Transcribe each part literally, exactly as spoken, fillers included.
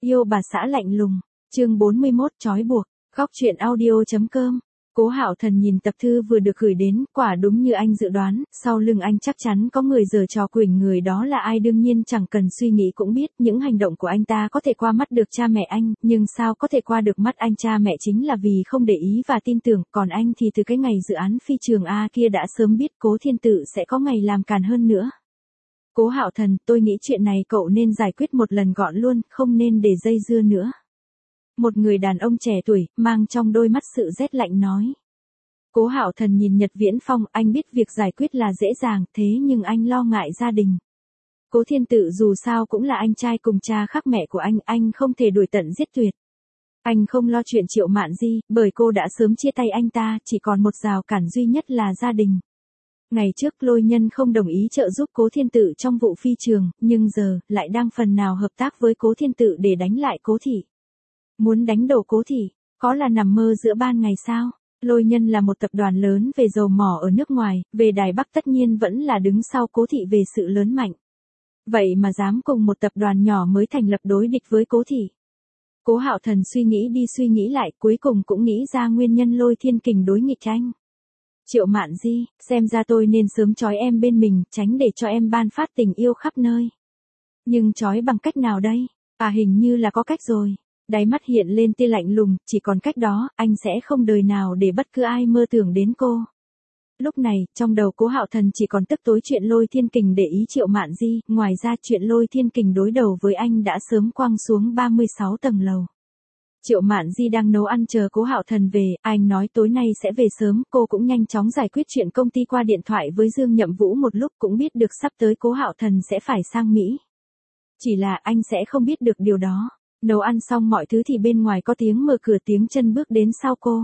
Yêu bà xã lạnh lùng, chương bốn mươi mốt trói buộc, khóc chuyện audio.com. Cố Hạo Thần nhìn tập thư vừa được gửi đến, quả đúng như anh dự đoán, sau lưng anh chắc chắn có người giở trò quỳnh, người đó là ai đương nhiên chẳng cần suy nghĩ cũng biết, những hành động của anh ta có thể qua mắt được cha mẹ anh, nhưng sao có thể qua được mắt anh, cha mẹ chính là vì không để ý và tin tưởng, còn anh thì từ cái ngày dự án phi trường A kia đã sớm biết Cố Thiên Tự sẽ có ngày làm càn hơn nữa. Cố Hạo Thần, tôi nghĩ chuyện này cậu nên giải quyết một lần gọn luôn, không nên để dây dưa nữa. Một người đàn ông trẻ tuổi, mang trong đôi mắt sự rét lạnh nói. Cố Hạo Thần nhìn Nhật Viễn Phong, anh biết việc giải quyết là dễ dàng, thế nhưng anh lo ngại gia đình. Cố Thiên Tự dù sao cũng là anh trai cùng cha khác mẹ của anh, anh không thể đuổi tận giết tuyệt. Anh không lo chuyện Triệu Mạn Di, bởi cô đã sớm chia tay anh ta, chỉ còn một rào cản duy nhất là gia đình. Ngày trước Lôi Nhân không đồng ý trợ giúp Cố Thiên Tự trong vụ phi trường, nhưng giờ, lại đang phần nào hợp tác với Cố Thiên Tự để đánh lại Cố Thị. Muốn đánh đổ Cố Thị, có là nằm mơ giữa ban ngày sao? Lôi Nhân là một tập đoàn lớn về dầu mỏ ở nước ngoài, về Đài Bắc tất nhiên vẫn là đứng sau Cố Thị về sự lớn mạnh. Vậy mà dám cùng một tập đoàn nhỏ mới thành lập đối địch với Cố Thị. Cố Hạo Thần suy nghĩ đi suy nghĩ lại, cuối cùng cũng nghĩ ra nguyên nhân Lôi Thiên Kình đối nghịch anh. Triệu Mạn Di, xem ra tôi nên sớm trói em bên mình, tránh để cho em ban phát tình yêu khắp nơi. Nhưng trói bằng cách nào đây? À, hình như là có cách rồi. Đáy mắt hiện lên tia lạnh lùng, chỉ còn cách đó, anh sẽ không đời nào để bất cứ ai mơ tưởng đến cô. Lúc này, trong đầu Cố Hạo Thần chỉ còn tức tối chuyện Lôi Thiên Kình để ý Triệu Mạn Di, ngoài ra chuyện Lôi Thiên Kình đối đầu với anh đã sớm quăng xuống ba mươi sáu tầng lầu. Triệu Mạn Di đang nấu ăn chờ Cố Hạo Thần về, anh nói tối nay sẽ về sớm, cô cũng nhanh chóng giải quyết chuyện công ty qua điện thoại với Dương Nhậm Vũ một lúc, cũng biết được sắp tới Cố Hạo Thần sẽ phải sang Mỹ. Chỉ là anh sẽ không biết được điều đó. Nấu ăn xong mọi thứ thì bên ngoài có tiếng mở cửa, tiếng chân bước đến sau cô.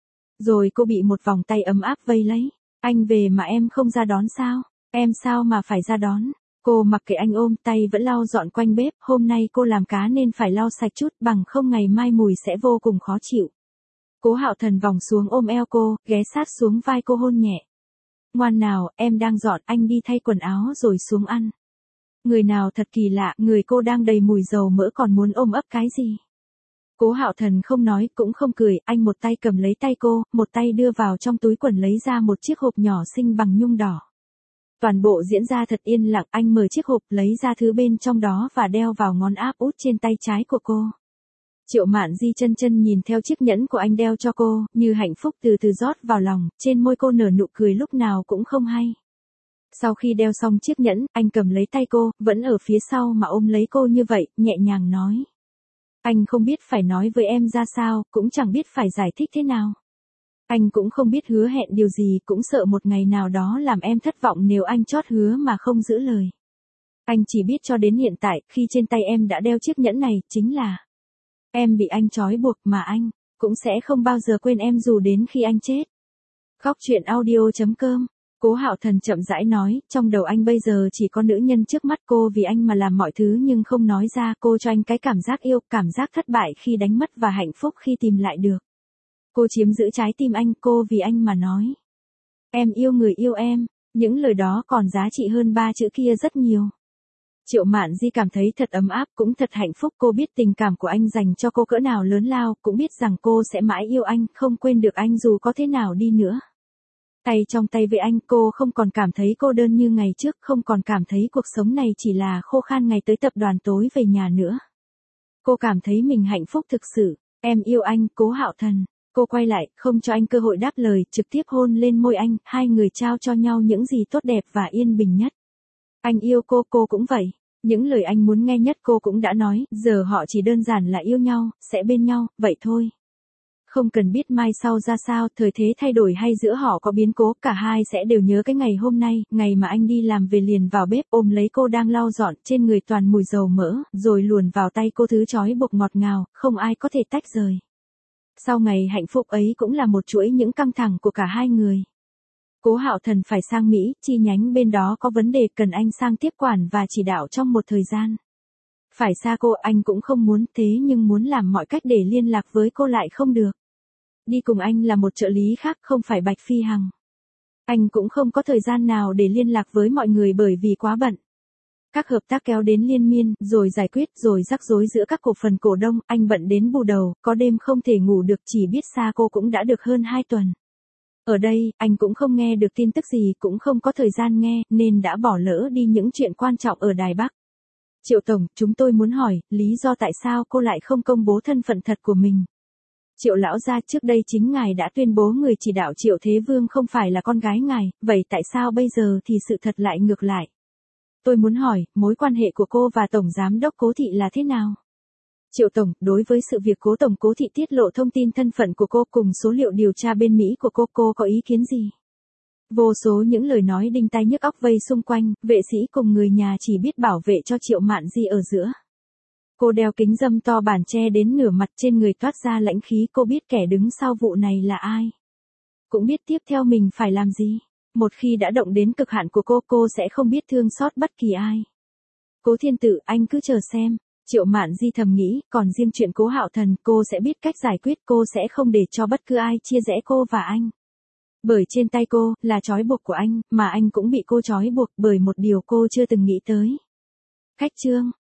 Rồi cô bị một vòng tay ấm áp vây lấy. Anh về mà em không ra đón sao? Em sao mà phải ra đón? Cô mặc kệ anh ôm, tay vẫn lau dọn quanh bếp, hôm nay cô làm cá nên phải lau sạch chút, bằng không ngày mai mùi sẽ vô cùng khó chịu. Cố Hạo Thần vòng xuống ôm eo cô, ghé sát xuống vai cô hôn nhẹ. Ngoan nào, em đang dọn, anh đi thay quần áo rồi xuống ăn. Người nào thật kỳ lạ, người cô đang đầy mùi dầu mỡ còn muốn ôm ấp cái gì? Cố Hạo Thần không nói, cũng không cười, anh một tay cầm lấy tay cô, một tay đưa vào trong túi quần lấy ra một chiếc hộp nhỏ xinh bằng nhung đỏ. Toàn bộ diễn ra thật yên lặng, anh mở chiếc hộp lấy ra thứ bên trong đó và đeo vào ngón áp út trên tay trái của cô. Triệu Mạn Di chân chân nhìn theo chiếc nhẫn của anh đeo cho cô, như hạnh phúc từ từ rót vào lòng, trên môi cô nở nụ cười lúc nào cũng không hay. Sau khi đeo xong chiếc nhẫn, anh cầm lấy tay cô, vẫn ở phía sau mà ôm lấy cô như vậy, nhẹ nhàng nói. Anh không biết phải nói với em ra sao, cũng chẳng biết phải giải thích thế nào. Anh cũng không biết hứa hẹn điều gì, cũng sợ một ngày nào đó làm em thất vọng nếu anh chót hứa mà không giữ lời. Anh chỉ biết cho đến hiện tại, khi trên tay em đã đeo chiếc nhẫn này, chính là em bị anh trói buộc mà anh cũng sẽ không bao giờ quên em dù đến khi anh chết. Khóc chuyện audio.com. Cố Hạo Thần chậm rãi nói, trong đầu anh bây giờ chỉ có nữ nhân trước mắt, cô vì anh mà làm mọi thứ nhưng không nói ra, cô cho anh cái cảm giác yêu, cảm giác thất bại khi đánh mất và hạnh phúc khi tìm lại được. Cô chiếm giữ trái tim anh, cô vì anh mà nói. Em yêu người yêu em, những lời đó còn giá trị hơn ba chữ kia rất nhiều. Triệu Mạn Di cảm thấy thật ấm áp, cũng thật hạnh phúc, cô biết tình cảm của anh dành cho cô cỡ nào lớn lao, cũng biết rằng cô sẽ mãi yêu anh, không quên được anh dù có thế nào đi nữa. Tay trong tay với anh, cô không còn cảm thấy cô đơn như ngày trước, không còn cảm thấy cuộc sống này chỉ là khô khan ngày tới tập đoàn tối về nhà nữa. Cô cảm thấy mình hạnh phúc thực sự. Em yêu anh, Cố Hạo Thần. Cô quay lại, không cho anh cơ hội đáp lời, trực tiếp hôn lên môi anh, hai người trao cho nhau những gì tốt đẹp và yên bình nhất. Anh yêu cô, cô cũng vậy. Những lời anh muốn nghe nhất cô cũng đã nói, giờ họ chỉ đơn giản là yêu nhau, sẽ bên nhau, vậy thôi. Không cần biết mai sau ra sao, thời thế thay đổi hay giữa họ có biến cố, cả hai sẽ đều nhớ cái ngày hôm nay, ngày mà anh đi làm về liền vào bếp ôm lấy cô đang lau dọn, trên người toàn mùi dầu mỡ, rồi luồn vào tay cô thứ trói buộc ngọt ngào, không ai có thể tách rời. Sau ngày hạnh phúc ấy cũng là một chuỗi những căng thẳng của cả hai người. Cố Hạo Thần phải sang Mỹ, chi nhánh bên đó có vấn đề cần anh sang tiếp quản và chỉ đạo trong một thời gian. Phải xa cô anh cũng không muốn, thế nhưng muốn làm mọi cách để liên lạc với cô lại không được. Đi cùng anh là một trợ lý khác, không phải Bạch Phi Hằng. Anh cũng không có thời gian nào để liên lạc với mọi người bởi vì quá bận. Các hợp tác kéo đến liên miên, rồi giải quyết, rồi rắc rối giữa các cổ phần cổ đông, anh bận đến bù đầu, có đêm không thể ngủ được, chỉ biết xa cô cũng đã được hơn hai tuần. Ở đây, anh cũng không nghe được tin tức gì, cũng không có thời gian nghe, nên đã bỏ lỡ đi những chuyện quan trọng ở Đài Bắc. Triệu Tổng, chúng tôi muốn hỏi, lý do tại sao cô lại không công bố thân phận thật của mình? Triệu lão gia, trước đây chính ngài đã tuyên bố người chỉ đạo Triệu Thế Vương không phải là con gái ngài, vậy tại sao bây giờ thì sự thật lại ngược lại? Tôi muốn hỏi, mối quan hệ của cô và Tổng Giám đốc Cố Thị là thế nào? Triệu Tổng, đối với sự việc Cố Tổng Cố Thị tiết lộ thông tin thân phận của cô cùng số liệu điều tra bên Mỹ của cô, cô có ý kiến gì? Vô số những lời nói đinh tai nhức óc vây xung quanh, vệ sĩ cùng người nhà chỉ biết bảo vệ cho Triệu Mạn Di ở giữa. Cô đeo kính râm to bản che đến nửa mặt, trên người toát ra lãnh khí, cô biết kẻ đứng sau vụ này là ai. Cũng biết tiếp theo mình phải làm gì. Một khi đã động đến cực hạn của cô, cô sẽ không biết thương xót bất kỳ ai. Cố Thiên Tử, anh cứ chờ xem. Triệu Mạn Di thầm nghĩ, còn riêng chuyện Cố Hạo Thần, cô sẽ biết cách giải quyết, cô sẽ không để cho bất cứ ai chia rẽ cô và anh. Bởi trên tay cô, là trói buộc của anh, mà anh cũng bị cô trói buộc bởi một điều cô chưa từng nghĩ tới. Khách trương.